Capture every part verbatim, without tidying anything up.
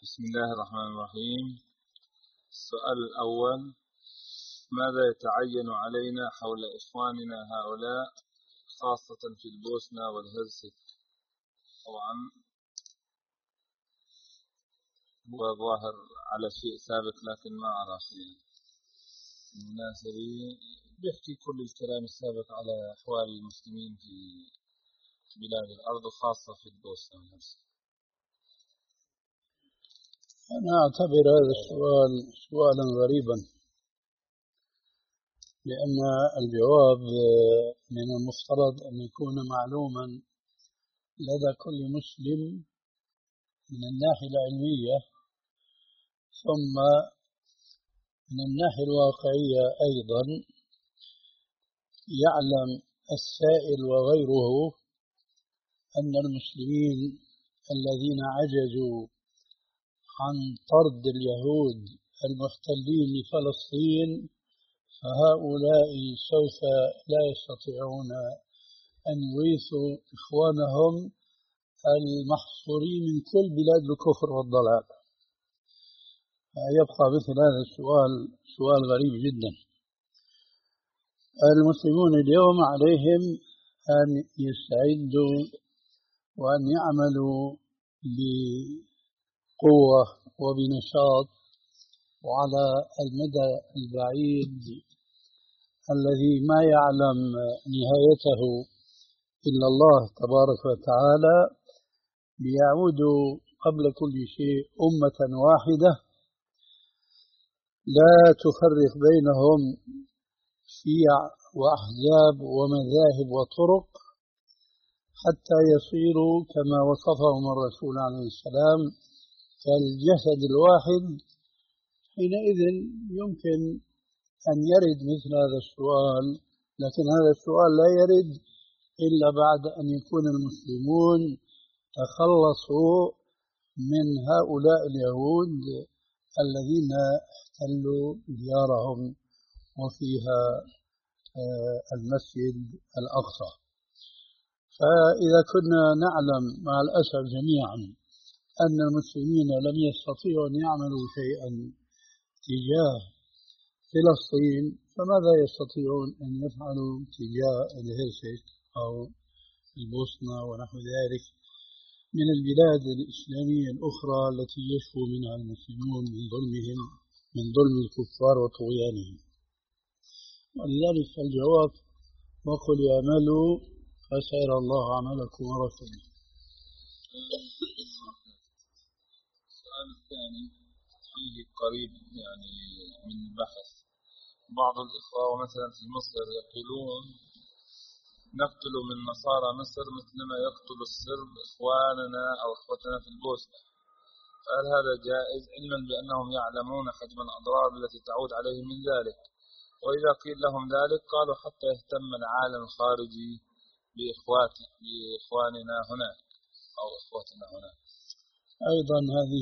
بسم الله الرحمن الرحيم. السؤال الأول: ماذا يتعين علينا حول إخواننا هؤلاء خاصة في البوسنة والهرسك؟ طبعا هو ظاهر على شيء سابق لكن ما أرى شيء مناسب بيحكي كل الكلام السابق على أحوال المسلمين في بلاد الأرض خاصة في البوسنة والهرسك. أنا أعتبر هذا السؤال سؤالا غريبا، لأن الجواب من المفترض أن يكون معلوما لدى كل مسلم من الناحية العلمية، ثم من الناحية الواقعية أيضا يعلم السائل وغيره أن المسلمين الذين عجزوا عن طرد اليهود المحتلين لفلسطين فهؤلاء سوف لا يستطيعون أن يغيثوا إخوانهم المحصورين من كل بلاد الكفر والضلال. يبقى مثل هذا السؤال سؤال غريب جدا. المسلمون اليوم عليهم أن يستعدوا وأن يعملوا بقوة وبنشاط وعلى المدى البعيد الذي ما يعلم نهايته إلا الله تبارك وتعالى، ليعودوا قبل كل شيء أمة واحدة لا تفرق بينهم شيع وأحزاب ومذاهب وطرق، حتى يصيروا كما وصفهم الرسول عليه السلام كالجسد الواحد. حينئذ يمكن أن يرد مثل هذا السؤال، لكن هذا السؤال لا يرد إلا بعد أن يكون المسلمون تخلصوا من هؤلاء اليهود الذين احتلوا ديارهم وفيها المسجد الأقصى. فإذا كنا نعلم مع الأسف جميعا أن المسلمين لم يستطيعوا أن يعملوا شيئا تجاه فلسطين، فماذا يستطيعون أن يفعلوا تجاه الهرسك أو البوسنة ونحو ذلك من البلاد الإسلامية الأخرى التي يشكو منها المسلمون من ظلمهم من ظلم الكفار وطغيانهم؟ ولذلك الجواب: وقل اعملوا فسيرى الله عملكم ورسوله. السؤال الثاني فيه قريب يعني من البحث. بعض الإخوة مثلا في مصر يقولون نقتل من نصارى مصر مثلما يقتل السرب إخواننا أو إخوتنا في البوسنة، فهل هذا جائز علما بأنهم يعلمون حجم الأضرار التي تعود عليهم من ذلك؟ وإذا قيل لهم ذلك قالوا حتى يهتم العالم الخارجي بإخوات بإخواننا هناك أو إخوتنا هناك. أيضا هذه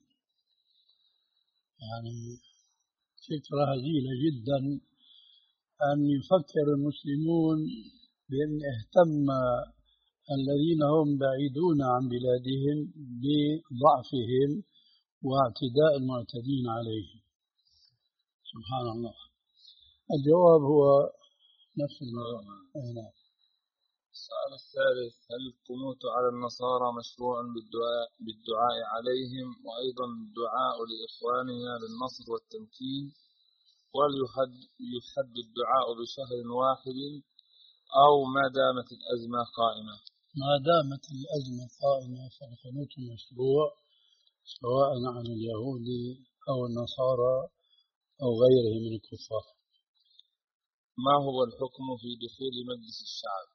يعني فكرة هزيلة جدا، أن يفكر المسلمون بأن اهتم الذين هم بعيدون عن بلادهم بضعفهم واعتداء المعتدين عليهم. سبحان الله. الجواب هو نفس الجواب. السؤال الثالث: هل القنوت على النصارى مشروع بالدعاء, بالدعاء عليهم وأيضا الدعاء لإخواننا بالنصر والتمكين، وليحد يحد الدعاء بشهر واحد أو ما دامت الأزمة قائمة؟ ما دامت الأزمة قائمة فالقنوت مشروع سواء عن اليهود أو النصارى أو غيرهم من الكفار. ما هو الحكم في دخول مجلس الشعب؟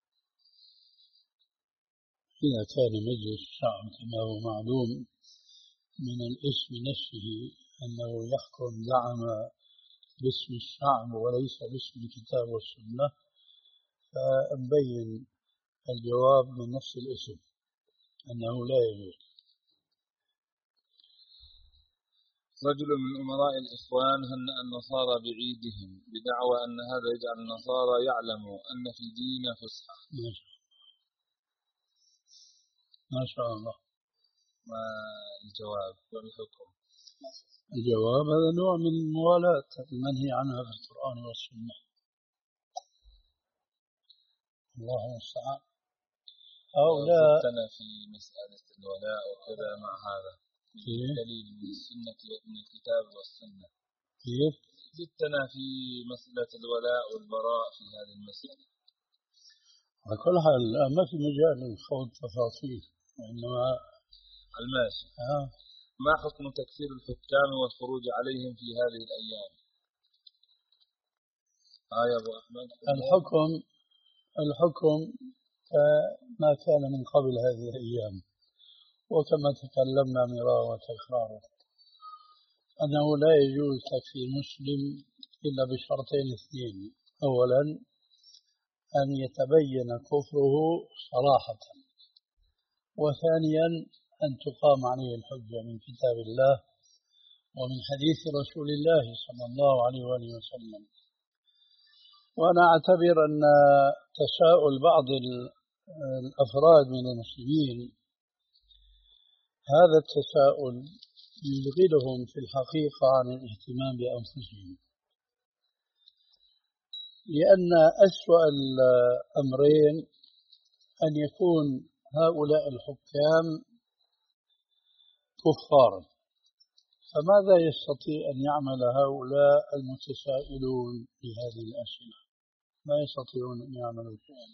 إذا كان مجلس الشعب كما هو معلوم من الاسم نفسه أنه يحكم زعم باسم الشعب وليس باسم الكتاب والسنة، فنبين الجواب من نفس الاسم أنه لا يجوز. رجل من أمراء الإخوان هنأ النصارى بعيدهم بدعوى أن هذا يجعل النصارى يعلموا أن في ديننا فسحة. ما شاء الله. ما الجواب والحكم؟ الجواب هذا نوع من الموالاة المنهي عنها في القرآن والسنة. الله المستعان. هؤلاء زدتنا في مسألة الولاء وكذا مع هذا دليل من السنة ومن الكتاب والسنة. كيف؟ زدتنا في مسألة الولاء والبراء في هذه المسألة. على كل حال ما في مجال للخوض تفاصيل، وإنما الماشي. آه. ما حكم تكفير الحكام والخروج عليهم في هذه الأيام؟ آه يا أبو أحمد. الحكم الحكم ما كان من قبل هذه الأيام، وكما تكلمنا مرارا وتكرارا أنه لا يجوز تكفير مسلم إلا بشرطين اثنين: أولا أن يتبين كفره صراحة، وثانيا أن تقام عليه الحجة من كتاب الله ومن حديث رسول الله صلى الله عليه وآله وسلم. وأنا أعتبر أن تساؤل بعض الأفراد من المسلمين هذا التساؤل يشغلهم في الحقيقة عن الاهتمام بأنفسهم، لأن أسوأ الأمرين أن يكون هؤلاء الحكام كفارا، فماذا يستطيع أن يعمل هؤلاء المتسائلون بهذه الأسئلة؟ ما يستطيعون أن يعملوا شيئا.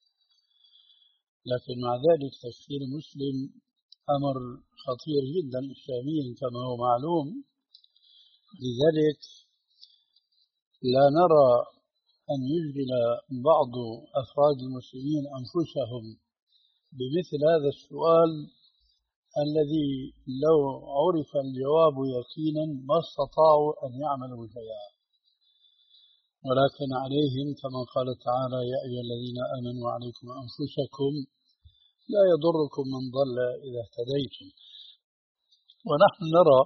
لكن مع ذلك تكفير مسلم أمر خطير جدا إسلاميا كما هو معلوم، لذلك لا نرى أن يشغل بعض أفراد المسلمين أنفسهم بمثل هذا السؤال الذي لو عرف الجواب يقينا ما استطاعوا أن يعملوا شيئا، ولكن عليهم كما قال تعالى: يا أيها الذين آمنوا عليكم أنفسكم لا يضركم من ضل إذا اهتديتم. ونحن نرى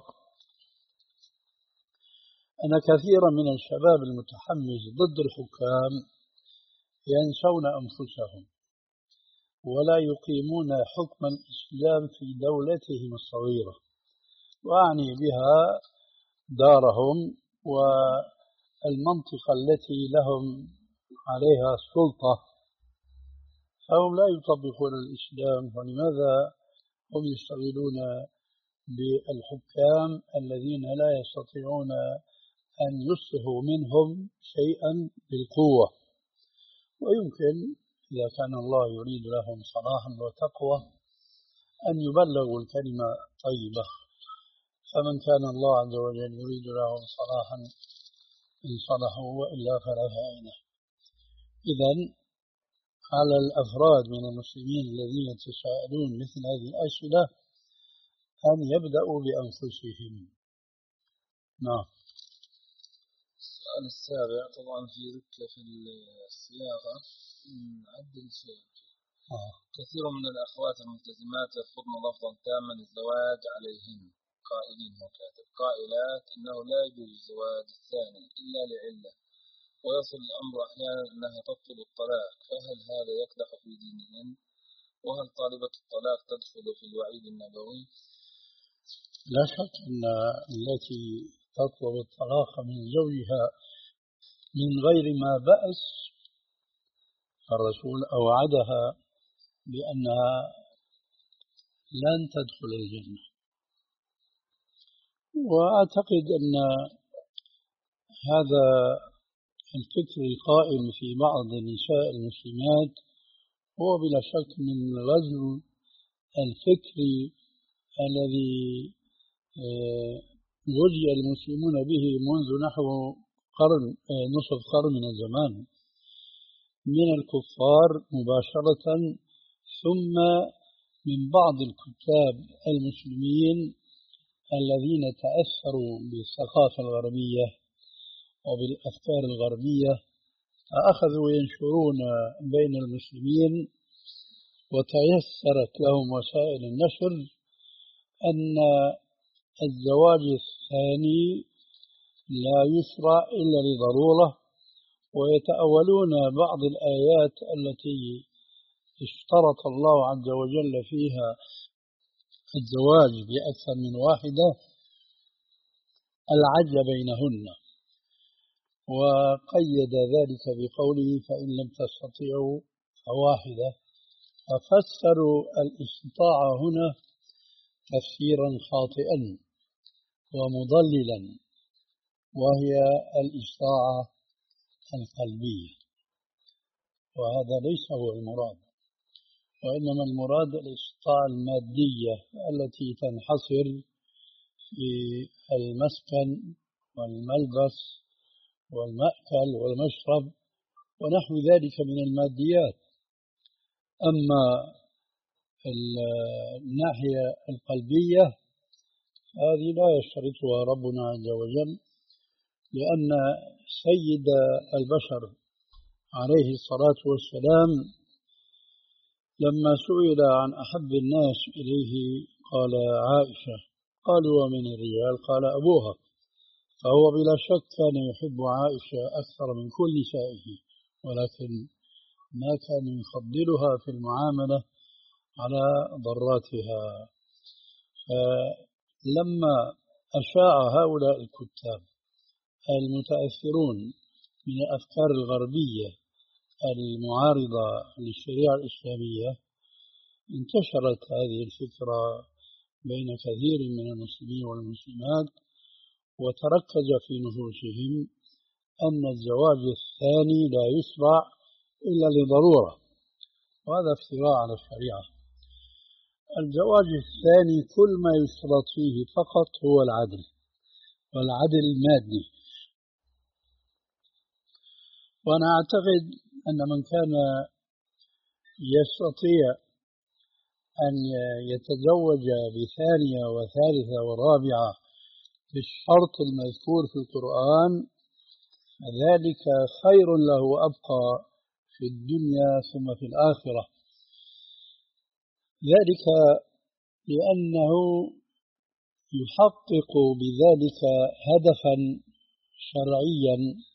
أن كثيرا من الشباب المتحمس ضد الحكام ينسون أنفسهم ولا يقيمون حكم الإسلام في دولتهم الصغيرة، وأعني بها دارهم والمنطقة التي لهم عليها السلطة، فهم لا يطبقون الإسلام. ولماذا هم يشتغلون بالحكام الذين لا يستطيعون أن يصلحوا منهم شيئا بالقوة؟ ويمكن إذا كان الله يريد لهم صلاحا وتقوى أن يبلغوا الكلمة طيبة، فمن كان الله عز وجل يريد لهم صلاحا إن صلحوا وإلا فلا فائدة. إذن على الأفراد من المسلمين الذين يتساءلون مثل هذه الأسئلة أن يبدأوا بأنفسهم. نعم. السؤال السابع طبعا في ذكر في الصياغة نعدل شيء. آه. كثير من الأخوات الملتزمات يرفضن لفظا تاما للزواج عليهن، قائلين وكاتب قائلات أنه لا يجوز الزواج الثاني إلا لعلة، ويصل الأمر أحيانا أنها تطلب الطلاق، فهل هذا يقدح في دينهن؟ وهل طالبة الطلاق تدخل في الوعيد النبوي؟ لا شك أن التي تطلب الطلاق من زوجها من غير ما بأس الرسول أوعدها بأنها لن تدخل الجنة. وأعتقد أن هذا الفكر القائم في بعض النساء المسلمات هو بلا شك من غزو الفكر الذي غزي المسلمون به منذ نحو قرن نصف قرن من الزمان من الكفار مباشرة، ثم من بعض الكتاب المسلمين الذين تأثروا بالثقافة الغربية وبالأفكار الغربية، فأخذوا ينشرون بين المسلمين وتيسرت لهم وسائل النشر أن الزواج الثاني لا يشرع إلا لضرورة، ويتأولون بعض الآيات التي اشترط الله عز وجل فيها الزواج بأكثر من واحدة العدل بينهن، وقيد ذلك بقوله فإن لم تستطيعوا فواحدة، ففسروا الاستطاعة هنا تفسيرا خاطئا ومضللا، وهي الاستطاعة القلبية، وهذا ليس هو المراد، وإنما المراد الاستطاعة المادية التي تنحصر في المسكن والملبس والمأكل والمشرب ونحو ذلك من الماديات. أما الناحية القلبية هذه لا يشترطها ربنا عز وجل، لأن سيد البشر عليه الصلاة والسلام لما سئل عن أحب الناس إليه قال عائشة، قالوا ومن الرجال؟ قال أبوها، فهو بلا شك كان يحب عائشة أكثر من كل نسائه، ولكن ما كان يفضلها في المعاملة على ضراتها. فلما أشاع هؤلاء الكتاب المتأثرون من الأفكار الغربية المعارضة للشريعة الإسلامية، انتشرت هذه الفكرة بين كثير من المسلمين والمسلمات، وتركز في نفوسهم أن الزواج الثاني لا يشرع إلا لضرورة، وهذا افتراء على الشريعة. الزواج الثاني كل ما يشترط فيه فقط هو العدل، والعدل المادي. وأنا أعتقد أن من كان يستطيع أن يتزوج بثانية وثالثة ورابعة بالشرط المذكور في القرآن ذلك خير له وأبقى في الدنيا ثم في الآخرة، ذلك لأنه يحقق بذلك هدفا شرعيا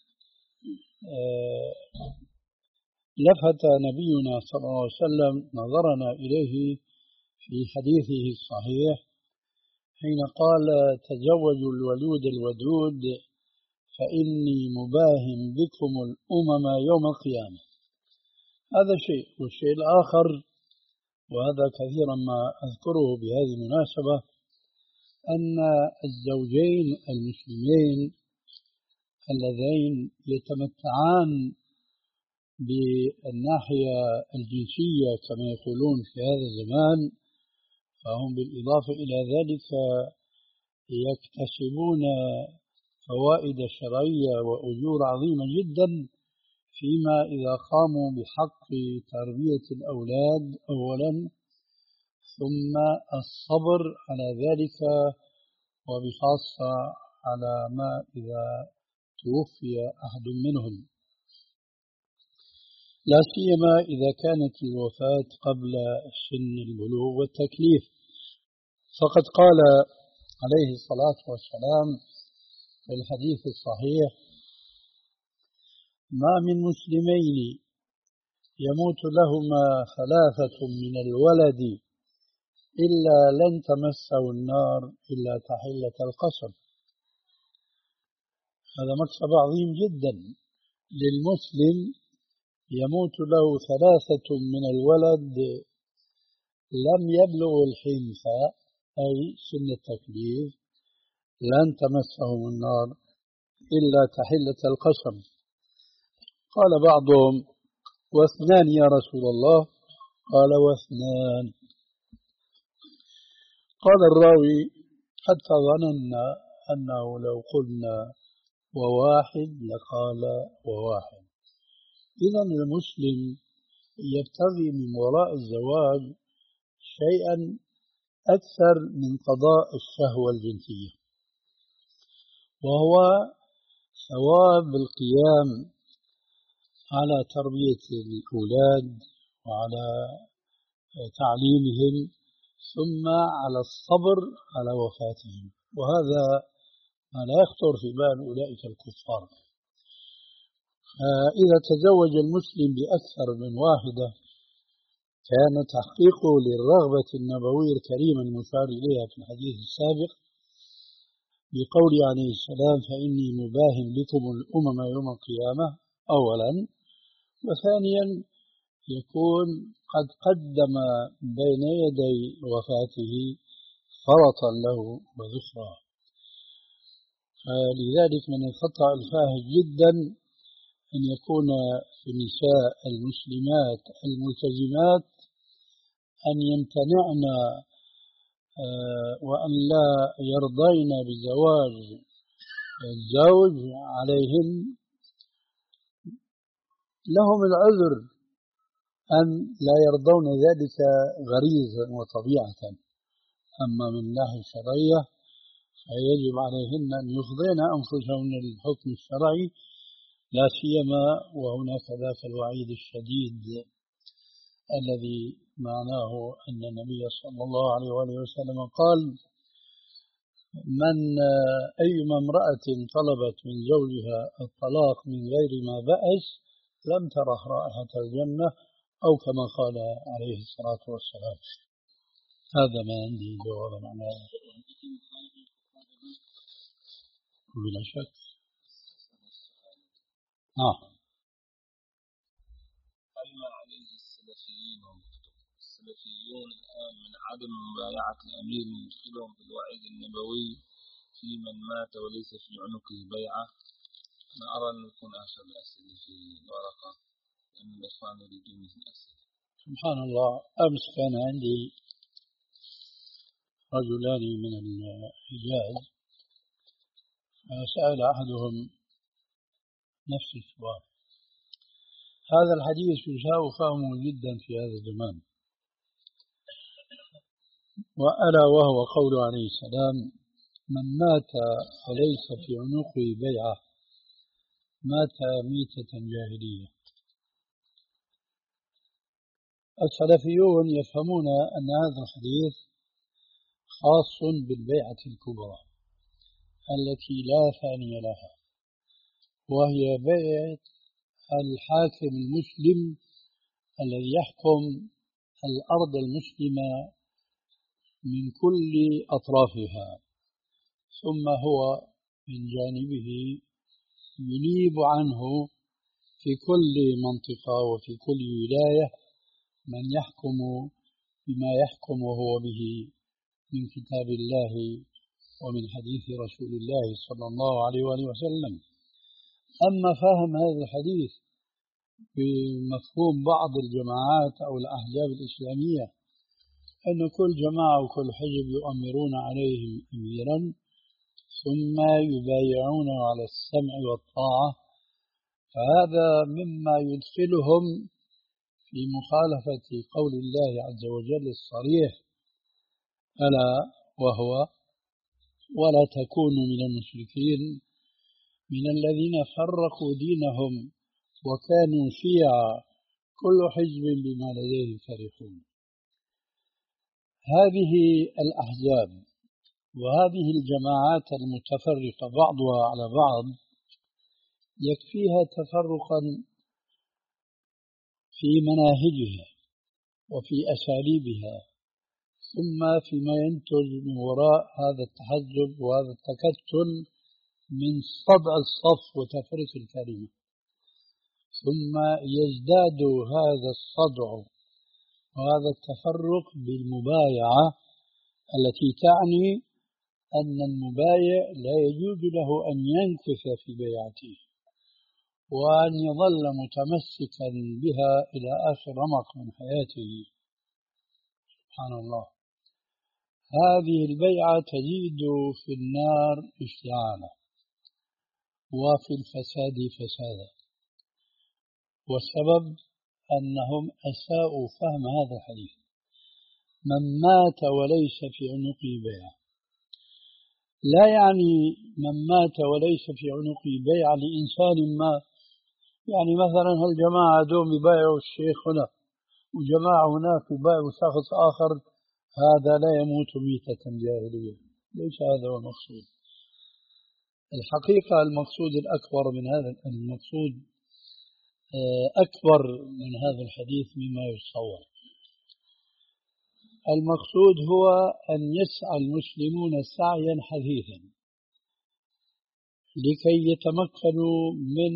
لفت نبينا صلى الله عليه وسلم نظرنا إليه في حديثه الصحيح حين قال تزوجوا الولود الودود فإني مباهم بكم الأمم يوم القيامة. هذا شيء، والشيء الآخر وهذا كثيرا ما أذكره بهذه المناسبة أن الزوجين المسلمين اللذين يتمتعان بالناحية الجنسية كما يقولون في هذا الزمان، فهم بالإضافة إلى ذلك يكتسبون فوائد شرعية وأجور عظيمة جدا فيما إذا قاموا بحق تربية الأولاد أولا، ثم الصبر على ذلك، وبخاصة على ما إذا توفي أحد منهم، لا سيما إذا كانت الوفاة قبل سن البلوغ والتكليف. فقد قال عليه الصلاة والسلام في الحديث الصحيح ما من مسلمين يموت لهما ثلاثة من الولد إلا لن تمسه النار إلا تحلة القصب. هذا مكسب عظيم جدا للمسلم، يموت له ثلاثة من الولد لم يبلغوا الحنث أي سن التكليف، لن تمسهم النار إلا تحلة القسم. قال بعضهم واثنان يا رسول الله؟ قال واثنان. قال الراوي حتى ظننا أنه لو قلنا وواحد لقال وواحد. إذا المسلم يبتغي من وراء الزواج شيئا أكثر من قضاء الشهوة الجنسية، وهو ثواب القيام على تربية الأولاد وعلى تعليمهم، ثم على الصبر على وفاتهم، وهذا ما لا يخطر في بال أولئك الكفار. فإذا تزوج المسلم بأكثر من واحدة كان تحقيقه للرغبة النبوية الكريمة المشار إليها في الحديث السابق بقول عليه السلام فإني مباهم بكم الأمم يوم القيامة أولا، وثانيا يكون قد قدم بين يدي وفاته فرطا له وذخرا. فلذلك من الخطأ الفاحش جدا أن يكون في النساء المسلمات الملتزمات أن يمتنعن وأن لا يرضين بزواج الزوج عليهن. لهم العذر أن لا يرضون ذلك غريزة وطبيعة، أما من الناحية الشرعية فيجب عليهن أن يخضعن أنفسهن للحكم الشرعي، لا سيما وهناك ذاك الوعيد الشديد الذي معناه أن النبي صلى الله عليه وآله وسلم قال من أيما امرأة طلبت من زوجها الطلاق من غير ما بأس لم ترح رائحة الجنة، أو كما قال عليه الصلاة والسلام. هذا ما عندي جواب عن هذا بلا شك. آه. أما عليه السلفيين السلفيون الآن من عدم مبايعة الأمير يدخلهم في الوعيد النبوي في من مات وليس في عنقه بيعة. أنا أرى أن يكون آخر الأسئلة في الورقة لأن الإخوان يريدون مثل الأسئلة. سبحان الله، أمس كان عندي رجلان من الحجاز فسأل أحدهم نفس السؤال. هذا الحديث يساء فهمه جدا في هذا الزمان، وألا وهو قول عليه السلام من مات وليس في عنقه بيعة مات ميتة جاهلية. السلفيون يفهمون أن هذا الحديث خاص بالبيعة الكبرى التي لا ثاني لها، وهي بيعة الحاكم المسلم الذي يحكم الأرض المسلمة من كل أطرافها، ثم هو من جانبه ينيب عنه في كل منطقة وفي كل ولاية من يحكم بما يحكم هو به من كتاب الله ومن حديث رسول الله صلى الله عليه وآله وسلم. أما فهم هذا الحديث بمفهوم بعض الجماعات أو الأحزاب الإسلامية أن كل جماعة وكل حزب يؤمرون عليهم أميرا ثم يبايعون على السمع والطاعة، فهذا مما يدخلهم في مخالفة قول الله عز وجل الصريح ألا وهو ولا تكونوا من المشركين من الذين فرقوا دينهم وكانوا شيعا كل حزب بما لديهم فرحون. هذه الأحزاب وهذه الجماعات المتفرقة بعضها على بعض يكفيها تفرقا في مناهجها وفي أساليبها، ثم فيما ينتج من وراء هذا التحزب وهذا التكتل من صدع الصف وتفريق الكلمة، ثم يزداد هذا الصدع وهذا التفرق بالمبايعة التي تعني أن المبايع لا يجوز له أن ينكث في بيعته وأن يظل متمسكا بها إلى آخر رمق من حياته. سبحان الله، هذه البيعة تزيد في النار اشتعالا وفي الفساد فسادا، والسبب أنهم أساءوا فهم هذا الحديث. من مات وليس في عنقه بيعة لا يعني من مات وليس في عنقه بيعة لإنسان ما، يعني مثلا هالجماعة دوم يبايعوا الشيخ هنا وجماعة هناك يبايعوا شخص آخر، هذا لا يموت ميتة جاهلية. ليس هذا هو المقصود. الحقيقة المقصود الأكبر من هذا المقصود أكبر من هذا الحديث مما يتصور. المقصود هو أن يسعى المسلمون سعيا حثيثا لكي يتمكنوا من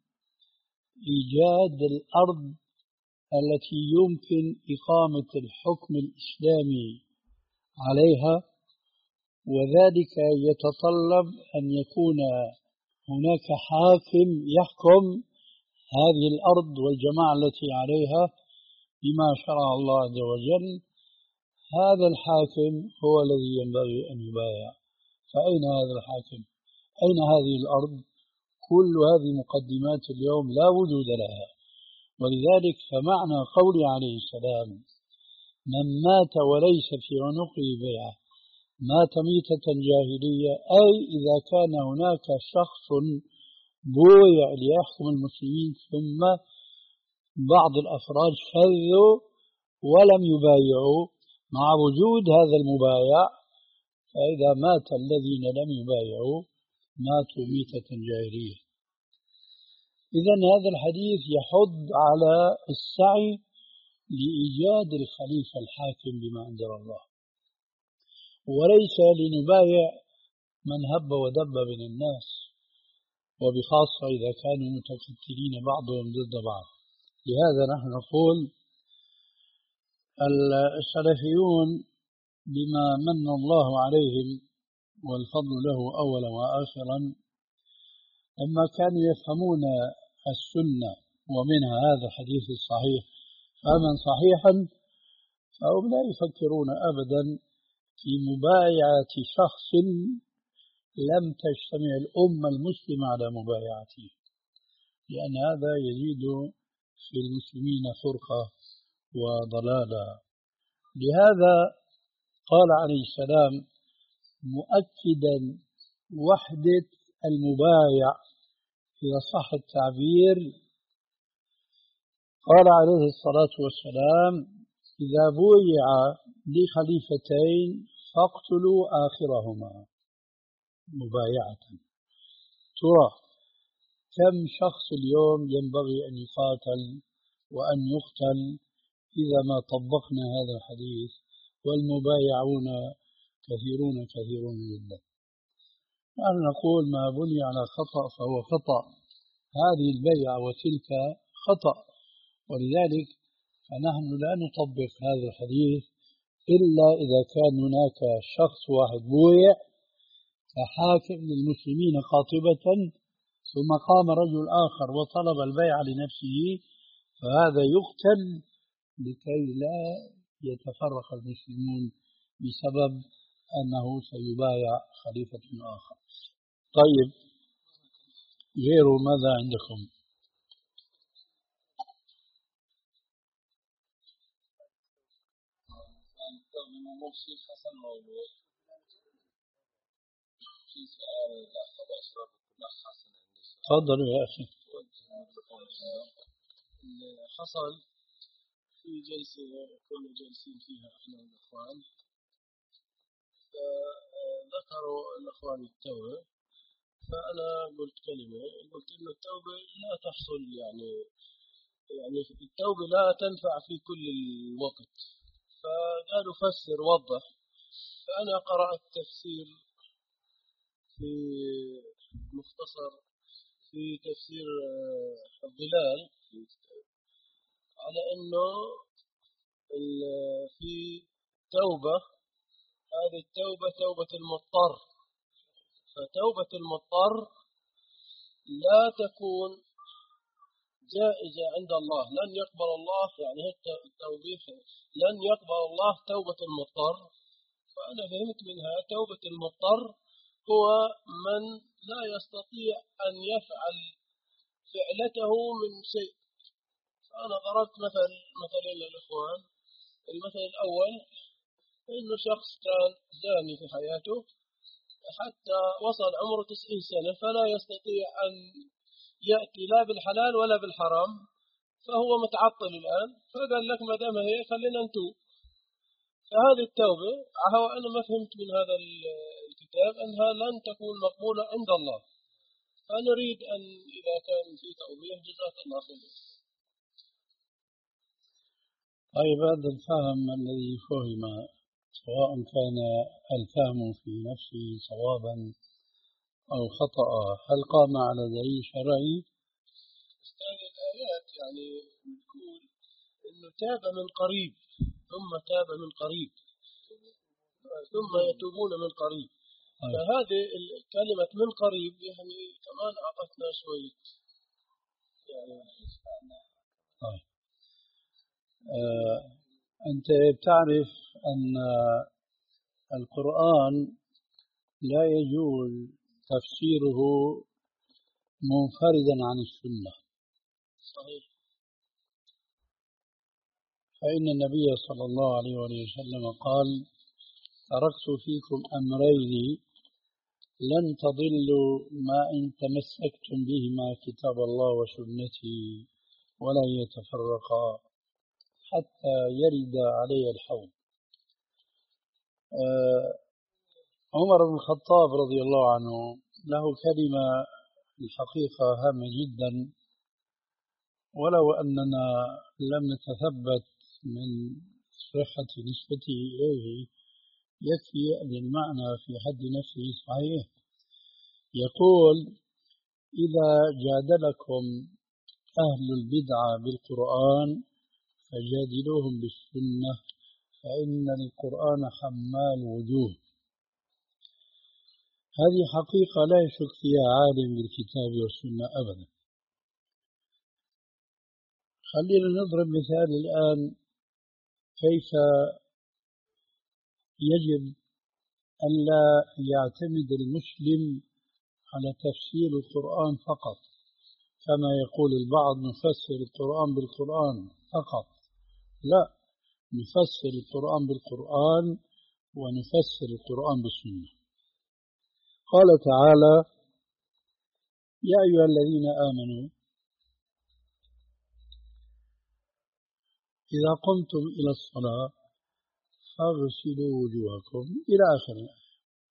إيجاد الأرض التي يمكن إقامة الحكم الإسلامي عليها، وذلك يتطلب أن يكون هناك حاكم يحكم هذه الأرض والجماعة التي عليها بما شرع الله عز وجل. هذا الحاكم هو الذي ينبغي أن يبايع. فأين هذا الحاكم؟ أين هذه الأرض؟ كل هذه مقدمات اليوم لا وجود لها. ولذلك فمعنى قول عليه السلام من مات وليس في عنقه بيعة مات ميتة جاهلية، أي إذا كان هناك شخص بويع ليحكم المسلمين ثم بعض الأفراد شذوا ولم يبايعوا مع وجود هذا المبايع، فإذا مات الذين لم يبايعوا ماتوا ميتة جاهلية. إذن هذا الحديث يحض على السعي لإيجاد الخليفة الحاكم بما أنزل الله، وليس لنبايع من هب ودب من الناس، وبخاصة إذا كانوا متكتلين بعضهم ضد بعض. لهذا نحن نقول السلفيون بما من الله عليهم والفضل له أولا وآخرا، لما كانوا يفهمون السنة ومنها هذا الحديث الصحيح فهما صحيحا، فهم لا يفكرون أبدا في مبايعة شخص لم تجتمع الأمة المسلمة على مبايعته، لأن هذا يزيد في المسلمين فرقة وضلالا. لهذا قال عليه السلام مؤكدا وحدة المبايع إذا صح التعبير، قال عليه الصلاة والسلام إذا بويع لخليفتين فاقتلوا آخرهما مبايعة. ترى كم شخص اليوم ينبغي أن يقاتل وأن يقتل إذا ما طبقنا هذا الحديث، والمبايعون كثيرون كثيرون جدا. نحن نقول ما بني على خطأ فهو خطأ، هذه البيعة وتلك خطأ، ولذلك فنحن لا نطبق هذا الحديث إلا إذا كان هناك شخص واحد بويع كحاكم للمسلمين قاطبة، ثم قام رجل آخر وطلب البيع لنفسه، فهذا يقتل لكي لا يتفرق المسلمون بسبب أنه سيبايع خليفة آخر. طيب غيره ماذا عندكم؟ شيء حسن موجود. في سؤال لأخذ أشرف كل حسن عندي. تفضل يا أخي. حصل في جلسة كنا جالسين فيها إحنا والإخوان، ذكروا الإخوان التوبة، فأنا قلت كلمة، قلت إن التوبة لا تحصل يعني يعني التوبة لا تنفع في كل الوقت. فقالوا فسر وضح، فأنا قرأت تفسير في مختصر في تفسير الظلال على أنه في توبة، هذه التوبة توبة المضطر، فتوبة المضطر لا تكون جائزة عند الله، لن يقبل الله يعني التوبيخ لن يقبل الله توبة المضطر. فأنا فهمت منها توبة المضطر هو من لا يستطيع أن يفعل فعلته من شيء. فأنا ضربت مثل مثلين للإخوان. المثل الأول إنه شخص كان زاني في حياته حتى وصل عمره تسعين سنة، فلا يستطيع أن يأتي لا بالحلال ولا بالحرام، فهو متعطل الآن، فقال لك ما دام هي خلينا نتوب. فهذه التوبة هو أنا ما فهمت من هذا الكتاب أنها لن تكون مقبولة عند الله، فنريد أن إذا كان في توبة جزاك الله خير. طيب هذا الفهم الذي فهم سواء كان الفهم في نفسه صوابا أو خطأ، هل قام على دليل شرعي؟ هذه الآيات يعني بتقول إنه تاب من قريب ثم تاب من قريب ثم يتوبون من قريب. طيب. فهذه الكلمة من قريب يعني كمان أعطتنا شوية يعني. طيب. آه أنت بتعرف أن القرآن لا يجوز تفسيره منفردا عن السنة. صحيح. فإن النبي صلى الله عليه وسلم قال: تركت فيكم أمرين لن تضلوا ما إن تمسكتم بهما كتاب الله وسنتي ولا يتفرقا حتى يرد علي الحوض. آه عمر بن الخطاب رضي الله عنه له كلمة الحقيقة هامة جدا، ولو أننا لم نتثبت من صحة نسبته إليه يكفي أن المعنى في حد نفسه صحيح. يقول: إذا جادلكم أهل البدعة بالقرآن فجادلوهم بالسنة فإن القرآن حمال وجوه. هذه حقيقة لا يشك فيها عالم بالكتاب والسنة أبدا. خلينا نضرب مثال الآن كيف يجب أن لا يعتمد المسلم على تفسير القرآن فقط، كما يقول البعض نفسر القرآن بالقرآن فقط. لا، نفسر القرآن بالقرآن ونفسر القرآن بالسنة. قال تعالى: يا أيها الذين آمنوا إذا قمتم إلى الصلاة فاغسلوا وجوهكم إلى آخر الآية.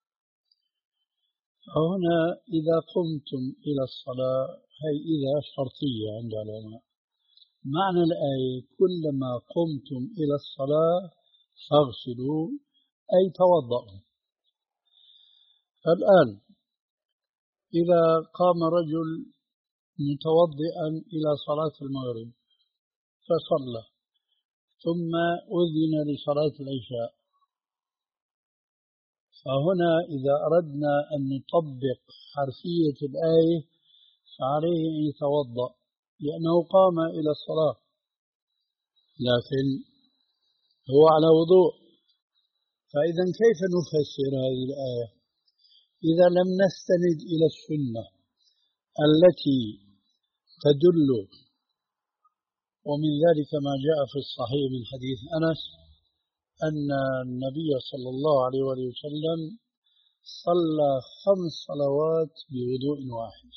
فهنا إذا قمتم إلى الصلاة هي إذا شرطية عند العلماء. معنى الآية كلما قمتم إلى الصلاة فاغسلوا أي توضأوا. الآن إذا قام رجل متوضئا إلى صلاة المغرب فصلى ثم أذن لصلاة العشاء، فهنا إذا أردنا أن نطبق حرفية الآية فعليه أن يتوضأ لأنه قام إلى الصلاة، لكن هو على وضوء. فإذا كيف نفسر هذه الآية إذا لم نستند إلى السنة التي تدل؟ ومن ذلك ما جاء في الصحيح من حديث أنس أن النبي صلى الله عليه وسلم صلى خمس صلوات بوضوء واحد.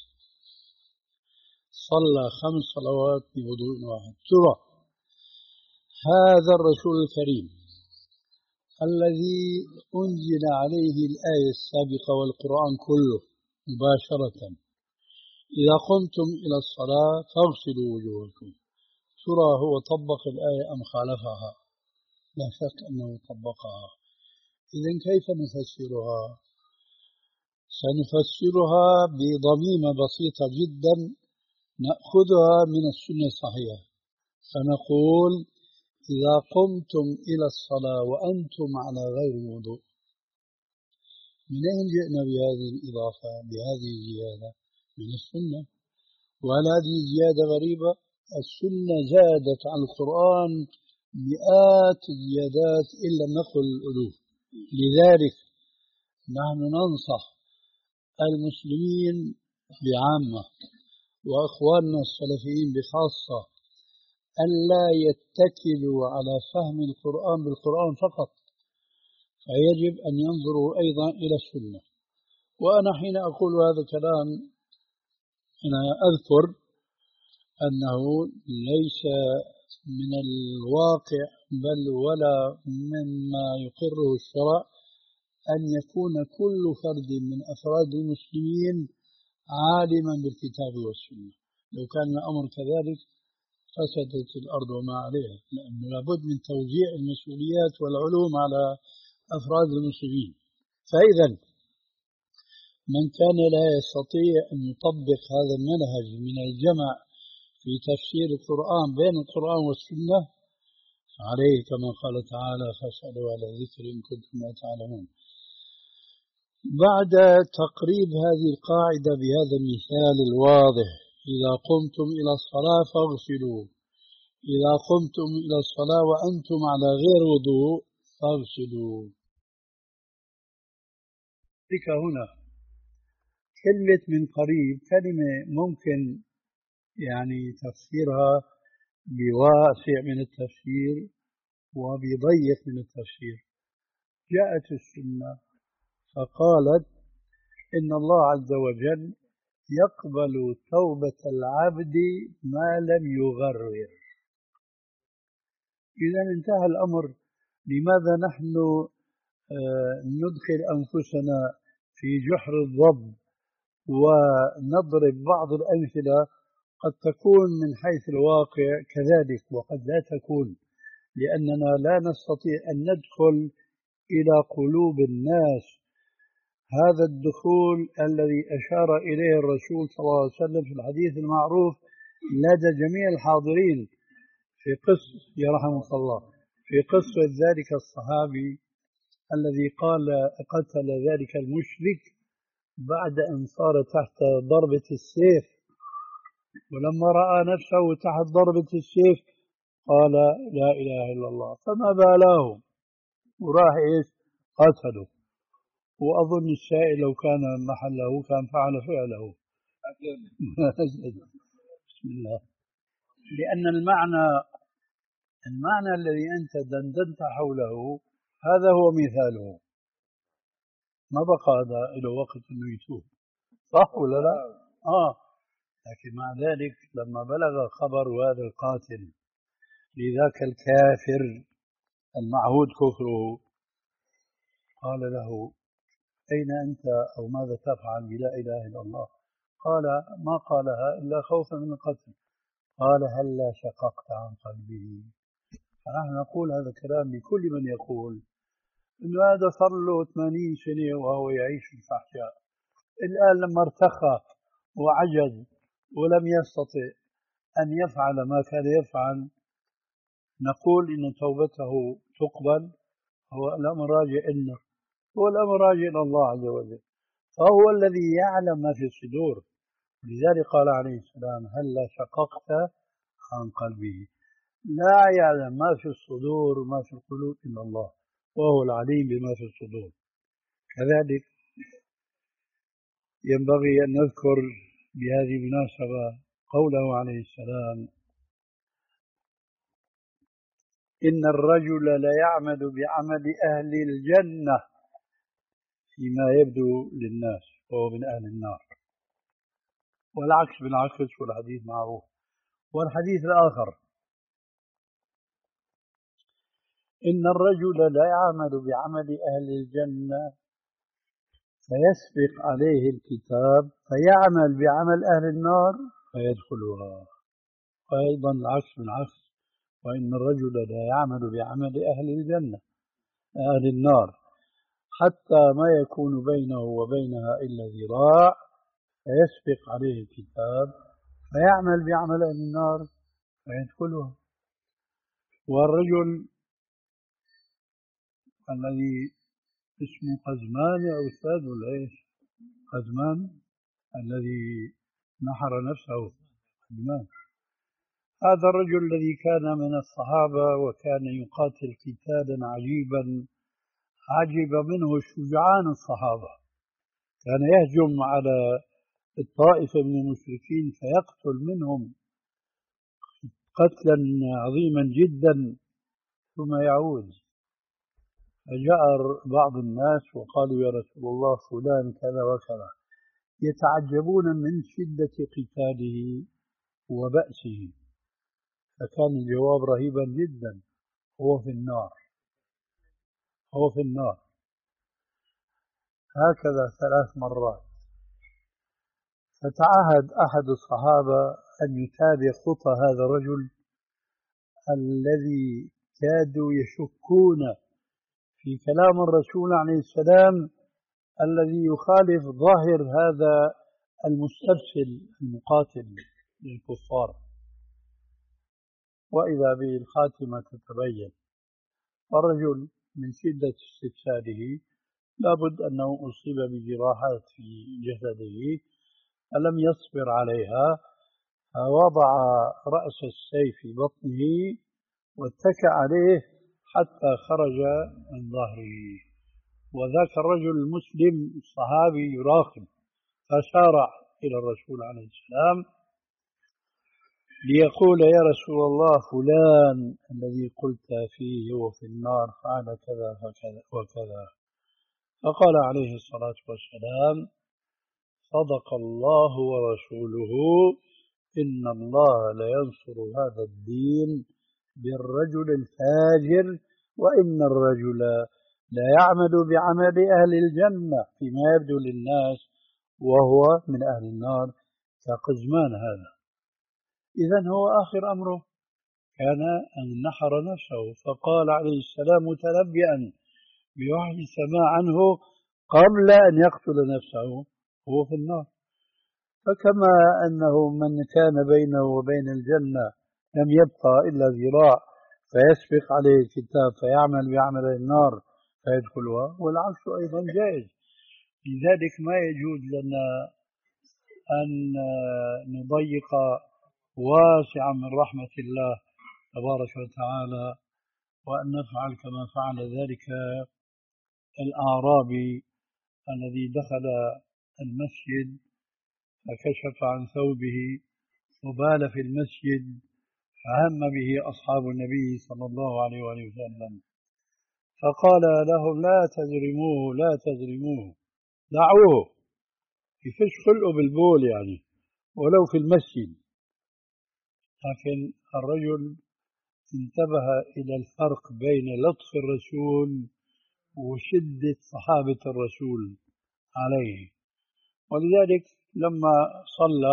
صلى خمس صلوات بوضوء واحد. ترى هذا الرسول الكريم الذي أنزل عليه الآية السابقة والقرآن كله مباشرة: إذا قمتم إلى الصلاة فاغسلوا وجوهكم، ترى هو طبق الآية أم خالفها؟ لا شك أنه طبقها. إذن كيف نفسرها؟ سنفسرها بضميمة بسيطة جدا نأخذها من السنة الصحيحة، فنقول: إذا قمتم إلى الصلاة وأنتم على غير وضوء. من أين جئنا بهذه الإضافة بهذه الزيادة؟ من السنة. وهل هذه زيادة غريبة؟ السنة زادت عن القرآن مئات الزيادات إن لم نقل الألوف. لذلك نحن ننصح المسلمين بعامة وأخواننا السلفيين بخاصة أن لا يتكلوا على فهم القرآن بالقرآن فقط، فيجب أن ينظروا أيضا إلى السنة. وأنا حين أقول هذا الكلام أنا أذكر أنه ليس من الواقع بل ولا مما يقره الشرع أن يكون كل فرد من أفراد المسلمين عالما بالكتاب والسنة. لو كان الأمر كذلك فسدت الأرض وما عليها، لأنه لابد من توزيع المسؤوليات والعلوم على أفراد المسلمين. فإذا من كان لا يستطيع أن يطبق هذا المنهج من الجمع في تفسير القرآن بين القرآن والسنة عليه كما قال تعالى فاسألوا على الذكر إن كنتم لا تعلمون. بعد تقريب هذه القاعدة بهذا المثال الواضح: إذا قمتم إلى الصلاة فاغسلوا، إذا قمتم إلى الصلاة وأنتم على غير وضوء فاغسلوا. ذلك هنا كلمة من قريب كلمة ممكن يعني تفسيرها بواسع من التفسير وبضيق من التفسير. جاءت السنة فقالت إن الله عز وجل يقبل توبة العبد ما لم يغرر. إذا انتهى الأمر. لماذا نحن ندخل أنفسنا في جحر الضب ونضرب بعض الأمثلة قد تكون من حيث الواقع كذلك وقد لا تكون، لأننا لا نستطيع أن ندخل إلى قلوب الناس هذا الدخول الذي أشار إليه الرسول صلى الله عليه وسلم في الحديث المعروف لدى جميع الحاضرين في قصة يرحمك الله في قصة ذلك الصحابي الذي قال قتل ذلك المشرك بعد أن صار تحت ضربة السيف، ولما رأى نفسه تحت ضربة السيف قال لا إله إلا الله، فما بالاه وراح إيش قتله. وأظن السائل لو كان محله كان فعل فعله. بسم الله. لأن المعنى المعنى الذي أنت دندنت حوله هذا هو مثاله، ما بقى هذا له وقت إنه يتوب، صح ولا لا؟ آه. لكن مع ذلك لما بلغ خبر هذا القاتل لذاك الكافر المعهود كفره قال له أين أنت أو ماذا تفعل بلا إله إلا الله؟ قال ما قالها إلا خوفا من القتل. قال هلا شققت عن قلبه. فنحن نقول هذا الكلام لكل من يقول إنه هذا صار له ثمانين سنة وهو يعيش في الفحشاء، الآن لما ارتخى وعجز ولم يستطع أن يفعل ما كان يفعل نقول إن توبته تقبل. هو الأمر راجع إنه هو الأمر راجع إلى الله عز وجل، فهو الذي يعلم ما في الصدور. لذلك قال عليه السلام هلا شققت عن قلبه. لا يعلم ما في الصدور وما في القلوب إلا الله، وهو العليم بما في الصدور. كذلك ينبغي أن نذكر بهذه المناسبة قوله عليه السلام إن الرجل ليعمل بعمل أهل الجنة فيما يبدو للناس وهو من أهل النار، والعكس بالعكس، والحديث معروف. والحديث الآخر إن الرجل لا يعمل بعمل أهل الجنة فيسبق عليه الكتاب فيعمل بعمل أهل النار فيدخلها، وأيضا العكس بالعكس. وإن الرجل لا يعمل بعمل أهل الجنة أهل النار حتى ما يكون بينه وبينها إلا ذراع فيسبق عليه الكتاب فيعمل بعمل أهل النار فيدخلها. والرجل الذي اسمه قزمان يا أستاذ ولا إيش؟ قزمان الذي نحر نفسه قزمان، هذا الرجل الذي كان من الصحابة وكان يقاتل قتالا عجيبا عجب منه شجعان الصحابة، كان يهجم على الطائفة من المشركين فيقتل منهم قتلا عظيما جدا ثم يعود. فجاء بعض الناس وقالوا يا رسول الله فلان كذا وكذا، يتعجبون من شدة قتاله وبأسه، فكان الجواب رهيبا جدا هو في النار هو في النار هكذا ثلاث مرات. فتعهد أحد الصحابة أن يتابع خطى هذا الرجل الذي كادوا يشكون في كلام الرسول عليه السلام الذي يخالف ظاهر هذا المسترسل المقاتل للكفار. وإذا به الخاتمة تتبين، الرجل من شدة استفساده لابد أنه أصيب بجراحات في جسده فلم يصبر عليها، فوضع رأس السيف في بطنه واتكأ عليه حتى خرج من ظهره. وذاك الرجل المسلم الصحابي يراقب، فسارع إلى الرسول عليه السلام ليقول: يا رسول الله، فلان الذي قلت فيه هو في النار فعل كذا فكذا وكذا. فقال عليه الصلاة والسلام: صدق الله ورسوله، إن الله لينصر هذا الدين بالرجل الفاجر، وإن الرجل لا يعمل بعمل أهل الجنة فيما يبدو للناس وهو من أهل النار كقزمان هذا. إذن هو آخر أمره كان أن نحر نفسه، فقال عليه السلام متنبئا بوحي السماء عنه قبل أن يقتل نفسه هو في النار. فكما أنه من كان بينه وبين الجنة لم يبقى إلا ذراع فيسبق عليه الكتاب فيعمل بعمل النار فيدخلها، والعكس أيضا جائز. لذلك ما يجوز لنا أن نضيق واسعا من رحمة الله تبارك وتعالى، وأن نفعل كما فعل ذلك الأعرابي الذي دخل المسجد فكشف عن ثوبه وبال في المسجد، فهم به أصحاب النبي صلى الله عليه وسلم، فقال لهم: لا تجرموه لا تجرموه، دعوه يفش خلقه بالبول يعني ولو في المسجد. لكن الرجل انتبه إلى الفرق بين لطف الرسول وشدة صحابة الرسول عليه، ولذلك لما صلى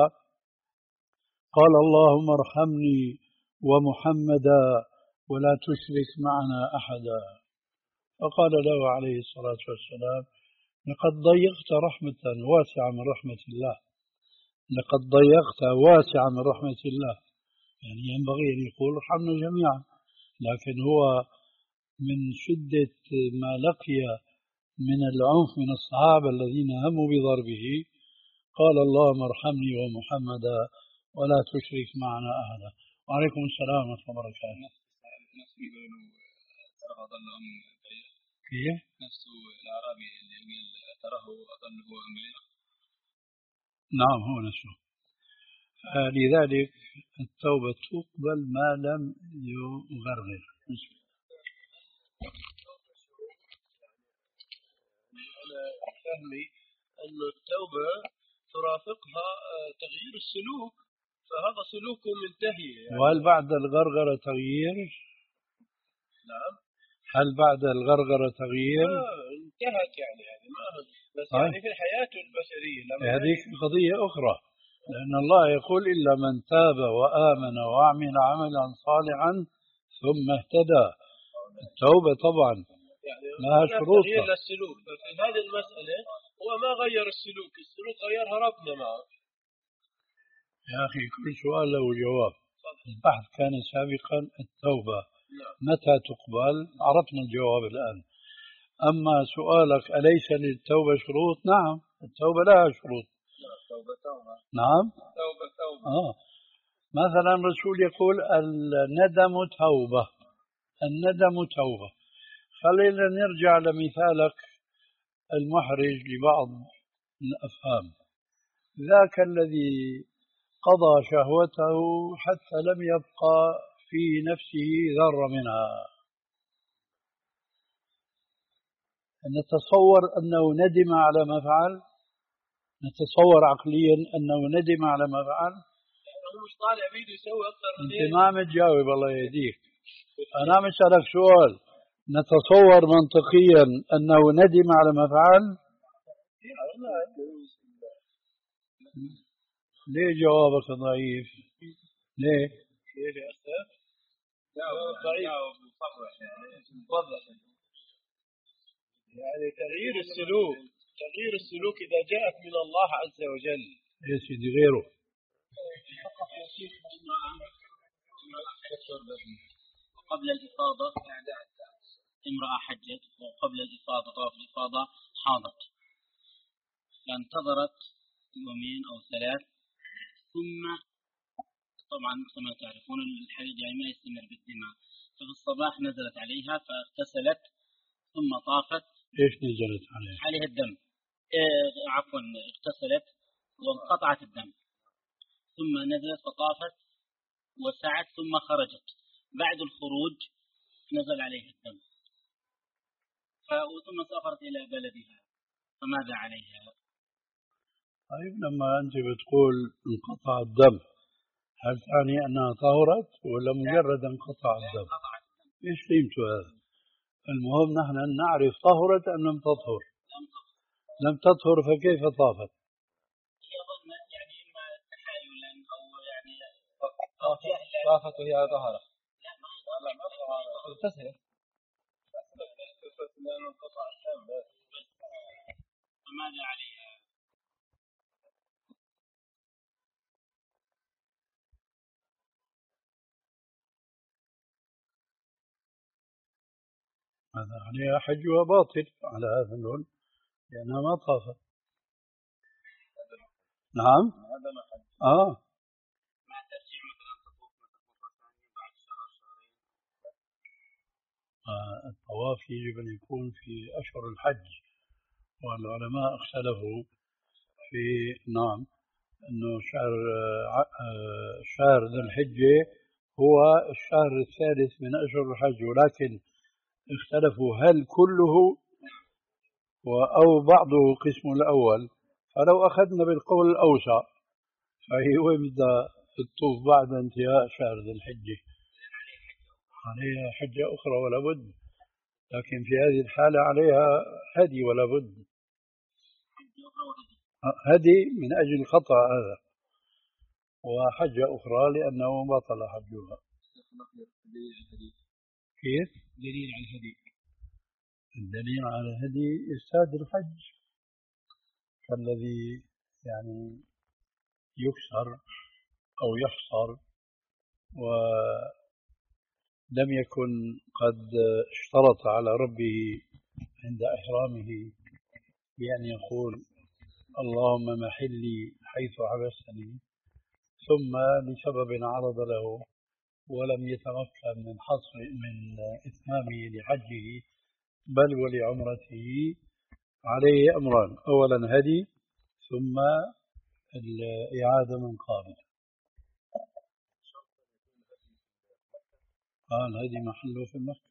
قال: اللهم ارحمني ومحمدا ولا تشرك معنا أحدا. فقال له عليه الصلاة والسلام: لقد ضيقت رحمة واسعة من رحمة الله، لقد ضيقت واسعة من رحمة الله، يعني ينبغي أن يقول ارحمنا جميعا، لكن هو من شدة ما لقي من العنف من الصحابة الذين هموا بضربه قال: اللهم ارحمني ومحمدا ولا تشرك معنا أحدا. وعليكم السلام ورحمة الله وبركاته. كيف؟ نفسه الأعرابي اللي يقول تراه أظن هو أمير. نعم هو نفسه. لذلك التوبة تقبل ما لم يغرغر. أنا فهمي أن التوبة ترافقها تغيير السلوك، فهذا سلوكه منتهي يعني. وهل بعد الغرغرة تغيير؟ نعم. هل بعد الغرغرة تغيير؟ آه انتهت يعني يعني ما بس آه. يعني في الحياة البشرية هذه قضية أخرى، لأن الله يقول: إلا من تاب وآمن وعمل عملا صالحا ثم اهتدى. التوبة طبعا يعني لها شروط. تغيير للسلوك، ففي هذه المسألة هو ما غير السلوك، السلوك غيرها ربنا معه. يا أخي كل سؤال له جواب. البحث كان سابقا التوبة متى تقبل، عرفنا الجواب الآن. أما سؤالك أليس للتوبة شروط؟ نعم التوبة لها شروط. توبة توبة. نعم توبة توبة. آه. مثلا الرسول يقول: الندم توبة، الندم توبة. خلينا نرجع لمثالك المحرج لبعض الأفهام. ذاك الذي قضى شهوته حتى لم يبقى في نفسه ذرة منها، نتصور أنه ندم على ما فعل؟ نتصور عقليا أنه ندم على ما فعل؟ هو مش طالع بيده يسوي أكثر من أنت ما متجاوب، الله يهديك. أنا مسألك سؤال، نتصور منطقيا أنه ندم على ما فعل؟ ليه جوابك ضعيف؟ ليه؟ ليه يا أخي؟ ضعيف. يعني تغيير السلوك تغيير السلوك إذا جاءت من الله عز وجل. يا سيدي غيره. قبل الإفاضة امرأة حجت وقبل الإفاضة طواف الإفاضة حاضت فانتظرت يومين أو ثلاث ثم طبعا كما تعرفون الحيض يعني ما يستمر بالدماء ففي الصباح نزلت عليها فاغتسلت ثم طافت. ايش نزلت عليها؟ عليها الدم إيه عفوا اغتسلت وانقطعت الدم ثم نزلت فطافت وسعت ثم خرجت بعد الخروج نزل عليها الدم ثم سافرت إلى بلدها فماذا عليها؟ طيب لما أنت بتقول انقطع الدم هل تعني أنها طهرت ولا مجرد انقطع الدم؟ إيش قيمته هذا؟ المهم نحن نعرف طهرت أم لم تطهر؟ لم تطهر فكيف طافت؟ يظن يعني إما تحايلا أو يعني طافت وهي طهرة. لا ما ما اغتسلت لأنه انقطع الدم فماذا عليها؟ هذا عليها حجها باطل على هذا اللون لأنها ما طافت. نعم آه ما ترجع مثلا تطوف مرة ثانية بعد شهر شهرين. آه الطواف يجب أن يكون في أشهر الحج والعلماء اختلفوا في نعم أنه شهر آه شهر ذي الحجة هو الشهر الثالث من أشهر الحج ولكن اختلفوا هل كله أو بعضه قسم الأول. فلو أخذنا بالقول الأوسع فهو يبدأ الطوف بعد انتهاء شهر ذي الحجة عليها حجة أخرى ولا بد لكن في هذه الحالة عليها هدي ولا بد هدي من أجل الخطأ هذا وحجة أخرى لأنه بطل حجها. كيف؟ دليل على الهدي. الدليل على الهدي إفساد الحج كالذي يعني يكسر أو يحصر ولم يكن قد اشترط على ربه عند إحرامه بأن يقول اللهم محلي حيث حبستني ثم لسبب عرض له ولم يتمكن من حصر من إتمامه لحجه بل ولعمرته عليه أمران أولا هدي ثم الإعادة من قابل. قال هدي محله في مكة.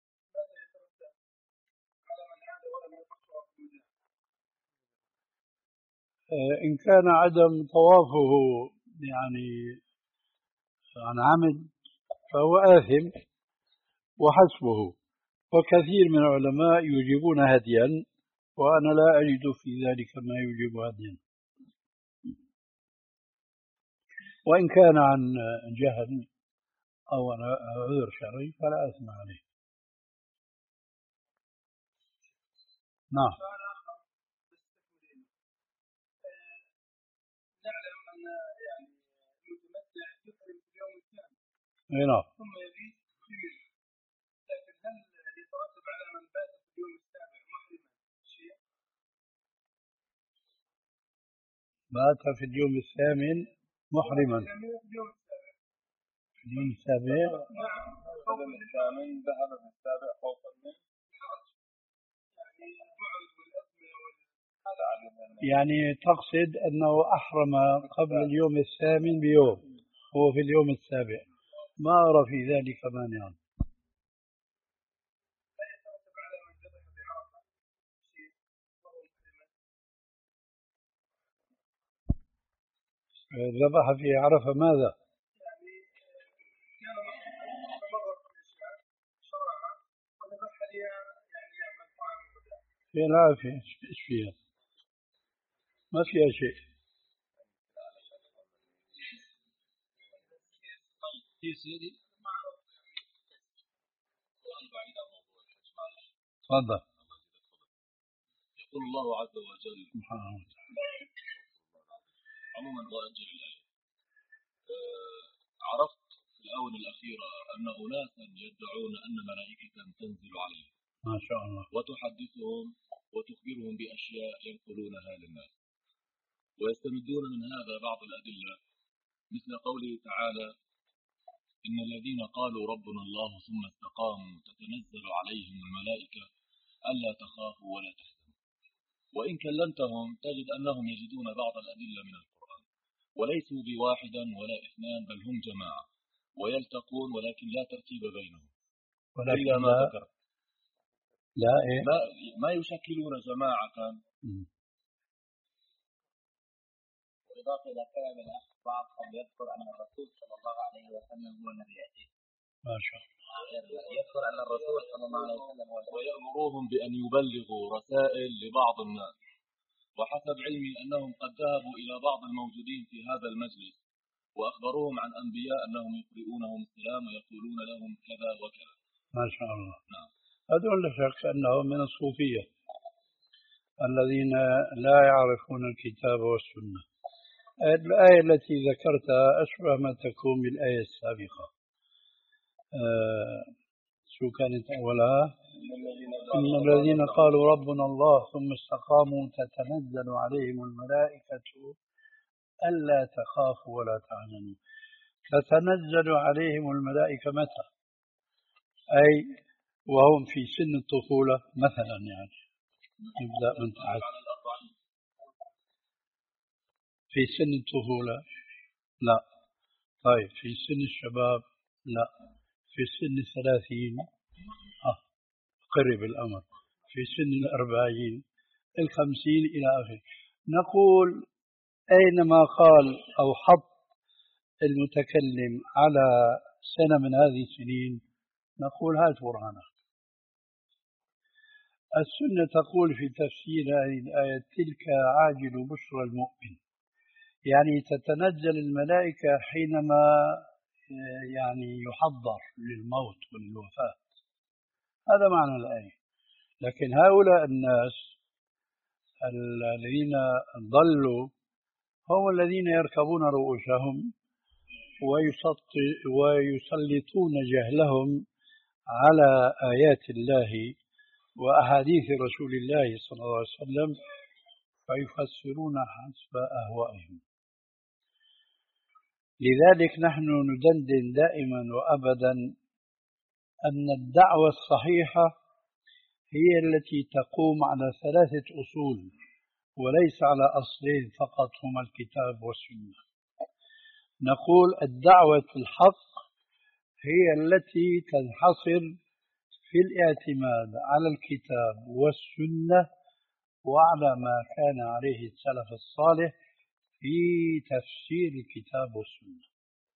إن كان عدم طوافه يعني عن عمد فهو آثم وحسبه وكثير من العلماء يجيبون هديا وأنا لا أجد في ذلك ما يجيب هديا وإن كان عن جهل أو عذر شرعي فلا أثم عليه. نعم. نعلم أن يعني المتمتع يحرم في اليوم الثاني نعم. ثم يبيت في منى لكن هل يترتب على من بات في اليوم السابع محرما شيء؟ بات في اليوم الثامن محرما في اليوم السابع. نعم قبل الثامن ذهب في السابع خوفا من يعني البعد والأزمة والهذا يعني تقصد أنه أحرم قبل اليوم الثامن بيوم هو في اليوم السابع ما أرى في ذلك مانعا. لا يترتب على من ذبح بعرفة شيء وهو محرما ذبح في عرفة ماذا؟ يعني كان مستمر في الشعب شرعها وذبح لها يعني يعمل طعام الغداء. فيها العافية ايش فيها؟ ما فيها شيء. في سيدي تفضل. يقول الله عز وجل عموما وأجل الآية. عرفت في الآونة الأخيرة أن أناسا يدعون أن ملائكة تنزل عليهم ما شاء الله وتحدثهم وتخبرهم بأشياء ينقلونها للناس، ويستمدون من هذا بعض الأدلة مثل قوله تعالى: إن الذين قالوا ربنا الله ثم استقاموا تتنزل عليهم الملائكة ألا تخافوا ولا تحزنوا. وإن كلمتهم تجد أنهم يجدون بعض الأدلة من القرآن، وليسوا بواحدا ولا اثنان بل هم جماعة ويلتقون، ولكن لا ترتيب بينهم إلا ما ذكرت. لا إيه؟ ما, ما يشكلون جماعة. بالإضافة إلى كلام الأخ بعضهم يذكر أن الرسول صلى الله عليه وسلم هو النبي الأخير. ما شاء الله. يذكر أن الرسول صلى الله عليه وسلم هو النبي، ويأمرهم بأن يبلغوا رسائل لبعض الناس. وحسب علمي أنهم قد ذهبوا إلى بعض الموجودين في هذا المجلس وأخبروهم عن أنبياء أنهم يقرؤونهم السلام ويقولون لهم كذا وكذا. ما شاء الله. نعم. هذول لا شك أنهم من الصوفية الذين لا يعرفون الكتاب والسنة. الآية التي ذكرتها أشبه ما تكون بالآية السابقة. آه شو كانت أولها؟ إن الذين قالوا ربنا الله ثم استقاموا تتنزل عليهم الملائكة ألا تخافوا ولا تحزنوا. تتنزل عليهم الملائكة متى؟ أي وهم في سن الطفولة مثلا، يعني يبدأ من تحت. في سن الطفولة لا. طيب في سن الشباب لا. في سن الثلاثين آه. قرب الأمر. في سن الأربعين الخمسين إلى آخره. نقول أينما قال أو حط المتكلم على سنة من هذه السنين نقول هات برهانه. السنة تقول في تفسير هذه الآية: تلك عاجل بشرى المؤمن، يعني تتنزل الملائكة حينما يعني يحضر للموت وللوفاة. هذا معنى الآية. لكن هؤلاء الناس الذين ضلوا هم الذين يركبون رؤوسهم ويسلطون جهلهم على آيات الله وأحاديث رسول الله صلى الله عليه وسلم فيفسرون حسب أهوائهم. لذلك نحن ندندن دائما وأبدا أن الدعوة الصحيحة هي التي تقوم على ثلاثة أصول وليس على أصلين فقط هما الكتاب والسنة. نقول الدعوة الحق هي التي تنحصر في الاعتماد على الكتاب والسنة وعلى ما كان عليه السلف الصالح في تفسير الكتاب والسنة.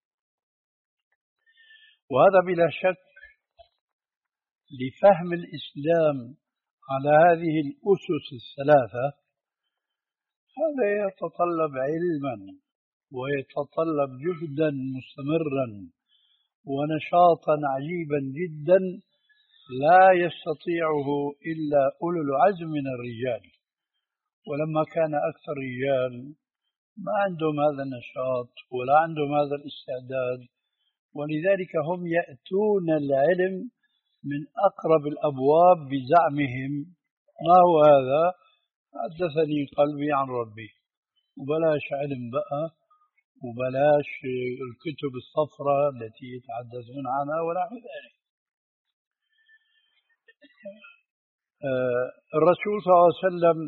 وهذا بلا شك لفهم الإسلام على هذه الأسس الثلاثة هذا يتطلب علما ويتطلب جهدا مستمرا ونشاطا عجيبا جدا لا يستطيعه إلا أولو العزم من الرجال. ولما كان أكثر رجال ما عندهم هذا النشاط ولا عندهم هذا الاستعداد، ولذلك هم يأتون العلم من أقرب الأبواب بزعمهم. ما هو هذا؟ حدثني قلبي عن ربي، وبلاش علم بقى، وبلاش الكتب الصفراء التي يتحدثون عنها ولا ذلك. الرسول صلى الله عليه وسلم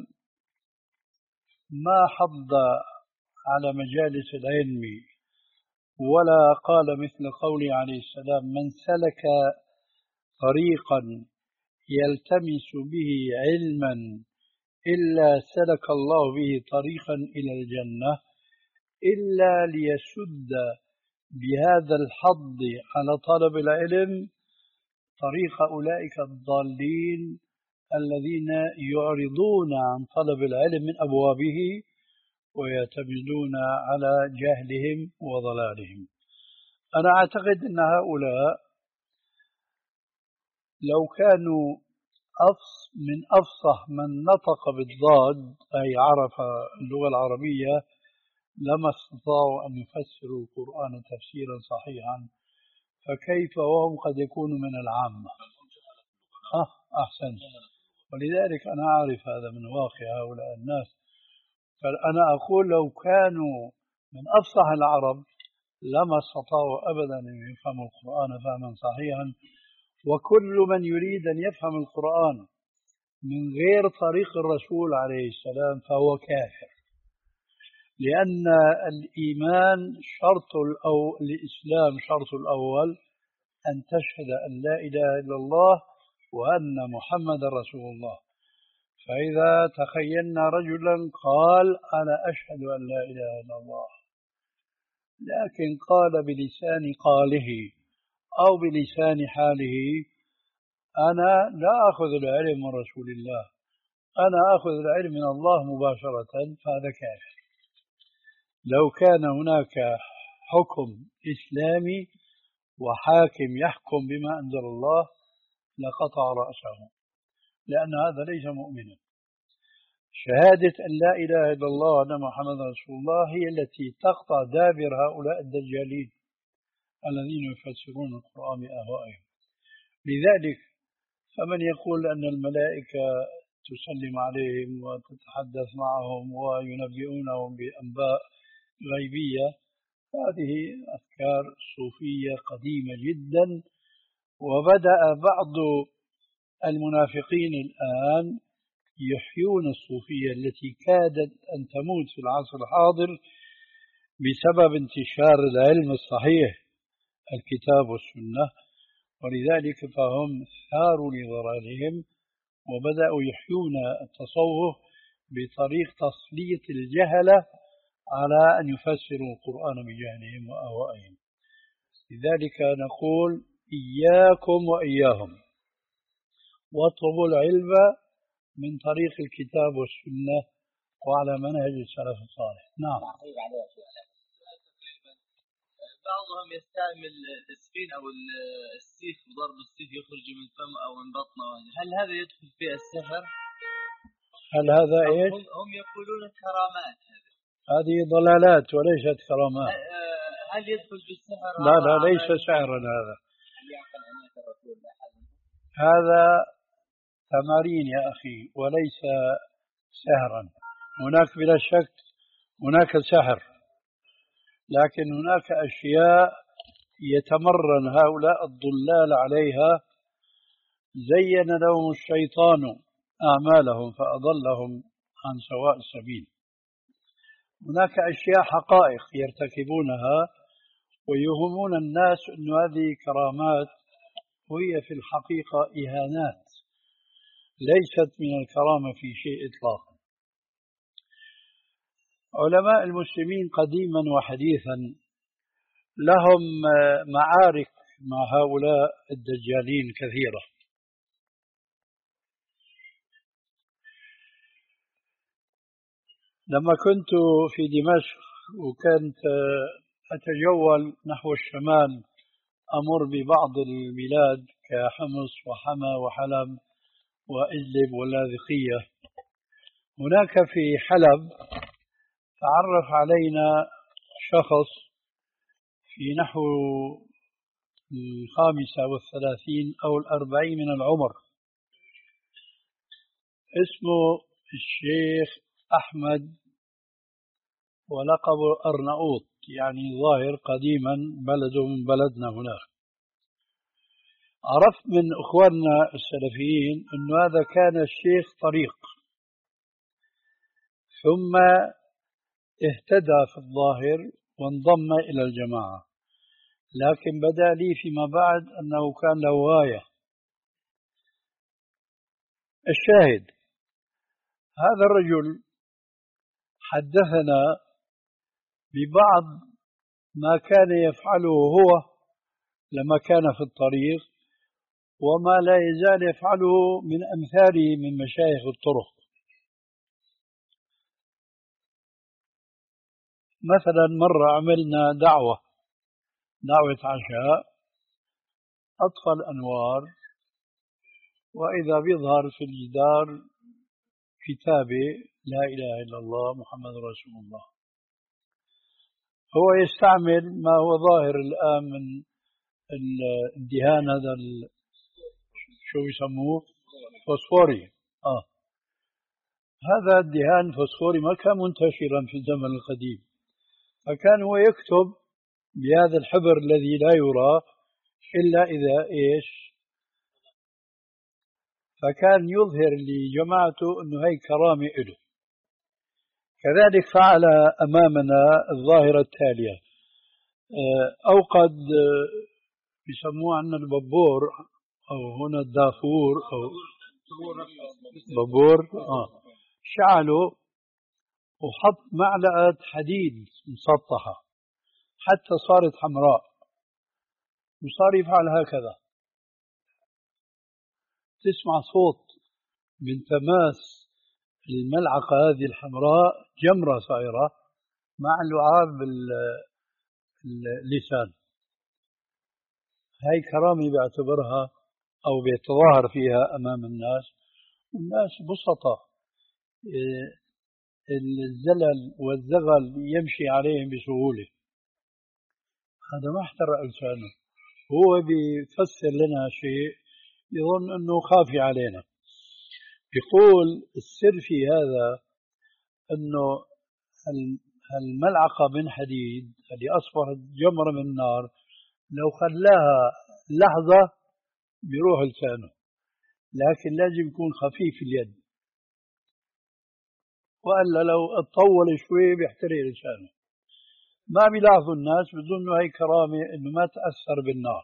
ما حض على مجالس العلم ولا قال مثل قوله عليه السلام: من سلك طريقا يلتمس به علما إلا سلك الله به طريقا إلى الجنة، إلا ليسد بهذا الحض على طلب العلم طريق أولئك الضالين الذين يعرضون عن طلب العلم من أبوابه ويعتمدون على جهلهم وضلالهم. أنا أعتقد أن هؤلاء لو كانوا أفص من أفصح من نطق بالضاد أي عرف اللغة العربية لما استطاعوا أن يفسروا القرآن تفسيرا صحيحا، فكيف وهم قد يكونوا من العامة؟ أه أحسن. ولذلك أنا أعرف هذا من واقع هؤلاء الناس. فأنا أقول لو كانوا من أفصح العرب لما استطاعوا أبدا أن يفهموا القرآن فهما صحيحا. وكل من يريد أن يفهم القرآن من غير طريق الرسول عليه السلام فهو كافر، لأن الإيمان شرط أو الإسلام شرط الأول أن تشهد أن لا إله إلا الله وأن محمد رسول الله. فإذا تخيلنا رجلا قال أنا أشهد أن لا إله إلا الله، لكن قال بلسان قاله أو بلسان حاله أنا لا أخذ العلم من رسول الله، أنا أخذ العلم من الله مباشرة، فهذا كافر. لو كان هناك حكم إسلامي وحاكم يحكم بما أنزل الله لقطع رأسه، لأن هذا ليس مؤمنا. شهادة أن لا إله إلا الله وأن محمد رسول الله هي التي تقطع دابر هؤلاء الدجالين الذين يفسرون القرآن بأهوائهم. لذلك فمن يقول أن الملائكة تسلم عليهم وتتحدث معهم وينبئونهم بأنباء غيبية، هذه أفكار صوفية قديمة جدا. وبدأ بعض المنافقين الآن يحيون الصوفية التي كادت أن تموت في العصر الحاضر بسبب انتشار العلم الصحيح الكتاب والسنة. ولذلك فهم ثاروا لضررهم وبدأوا يحيون التصوف بطريق تسليط الجهلة على أن يفسروا القرآن بجهلهم وأهوائهم. لذلك نقول إياكم وإياهم واطلبوا العلم من طريق الكتاب والسنة وعلى منهج السلف الصالح. نعم. بعضهم يستعمل السفين أو السيف وضرب السيف يخرج من فم أو من بطنه، هل هذا يدخل في السحر؟ هل هذا إيش؟ هم يقولون كرامات، هذه ضلالات وليست كرامات. هل يدخل في السحر؟ لا لا ليس سحرا هذا. هذا تمارين يا أخي وليس سحرا. هناك بلا شك هناك سحر، لكن هناك أشياء يتمرن هؤلاء الضلال عليها زين لهم الشيطان أعمالهم فأضلهم عن سواء السبيل. هناك أشياء حقائق يرتكبونها ويوهمون الناس أن هذه كرامات، وهي في الحقيقة إهانات ليست من الكرامة في شيء إطلاقا. علماء المسلمين قديما وحديثا لهم معارك مع هؤلاء الدجالين كثيرة. لما كنت في دمشق وكنت أتجول نحو الشمال أمر ببعض البلاد كحمص وحما وحلب وإدلب واللاذقية، هناك في حلب تعرف علينا شخص في نحو الخامسة والثلاثين أو الأربعين من العمر، اسمه الشيخ أحمد ولقب أرناؤوط، يعني ظاهر قديما بلده من بلدنا هناك. عرفت من أخواننا السلفيين أن هذا كان الشيخ طريق، ثم اهتدى في الظاهر وانضم إلى الجماعة، لكن بدا لي فيما بعد أنه كان له غاية. الشاهد هذا الرجل حدثنا ببعض ما كان يفعله هو لما كان في الطريق وما لا يزال يفعله من أمثاله من مشايخ الطرق. مثلا مرة عملنا دعوة دعوة عشاء، أطفى الأنوار وإذا بيظهر في الجدار كتابة لا إله إلا الله محمد رسول الله. هو يستعمل ما هو ظاهر الآن من الدهان، هذا شو يسموه فوسفوري. آه هذا الدهان الفوسفوري ما كان منتشرا في الزمن القديم، فكان هو يكتب بهذا الحبر الذي لا يرى إلا إذا إيش، فكان يظهر لجماعته أنه هي كرامة له. كذلك فعل أمامنا الظاهرة التالية، أو قد يسموه عنا الببور، أو هنا الدافور، أو ببور. آه. شعله وحط معلقة حديد مسطحة حتى صارت حمراء، وصار يفعل هكذا، تسمع صوت من تماس الملعقة هذه الحمراء، جمرة صايرة مع لعاب اللسان. هاي كرامة بيعتبرها أو بيتظاهر فيها أمام الناس، والناس بسطة، الزلل والزغل يمشي عليهم بسهولة. هذا ما احترق لسانه، هو بيفسر لنا شيء يظن أنه خافي علينا. يقول السر في هذا أنه الملعقة من حديد اللي أصبحت جمرة من نار لو خلاها لحظة بيروح لسانه، لكن لازم يكون خفيف اليد، وإلا لو اطول شوي بيحترق لسانه. ما بيلاحظوا الناس، بظنوا هي كرامة إنه ما تأثر بالنار.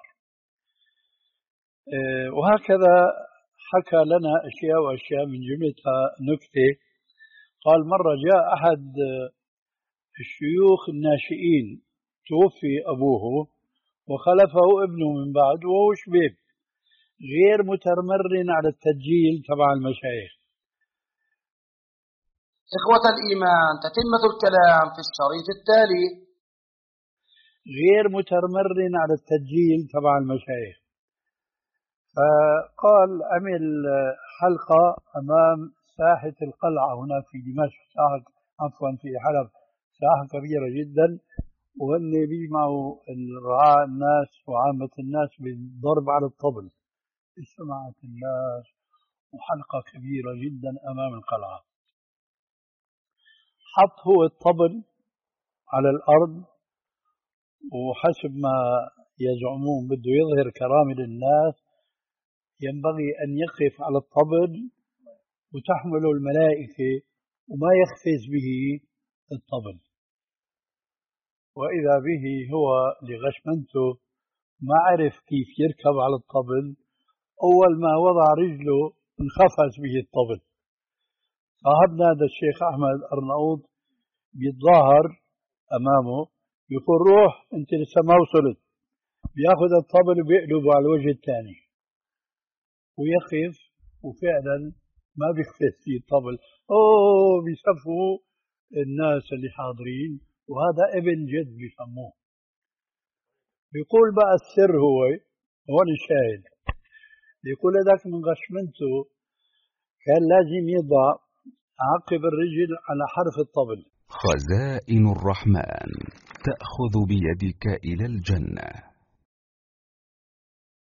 اه وهكذا حكى لنا أشياء وأشياء من جملتها نكتة. قال مرة جاء أحد الشيوخ الناشئين، توفي أبوه وخلفه ابنه من بعد، وهو شبيب غير متمرن على التسجيل تبع المشايخ. إخوة الإيمان، تتمة الكلام في الشريط التالي. غير متمرن على التسجيل تبع المشايخ، فقال عمل حلقة أمام ساحة القلعة هنا في دمشق، ساحة عفوا في حلب، ساحة كبيرة جدا، وهن بيجمعوا الرعاة الناس وعامة الناس بالضرب على الطبل. اجتمعت الناس وحلقة كبيرة جدا أمام القلعة. حط هو الطبل على الأرض، وحسب ما يزعمون بده يظهر كرامة للناس، ينبغي أن يقف على الطبل وتحمله الملائكة وما يخفز به الطبل. وإذا به هو لغشمنته ما عرف كيف يركب على الطبل، أول ما وضع رجله انخفز به الطبل. صاحبنا هذا الشيخ أحمد أرناؤوط بيتظاهر أمامه، يقول روح أنت لسه ما وصلت، بياخذ الطبل وبيقلبه على الوجه الثاني ويقف، وفعلا ما بيخفز فيه الطبل. أوه بيصفوا الناس اللي حاضرين، وهذا ابن جد بيسموه. بيقول بقى السر هو هون الشاهد، بيقول هذاك من غشمنته كان لازم يضع عقب الرجل على حرف الطبل. خزائن الرحمن تأخذ بيدك إلى الجنة.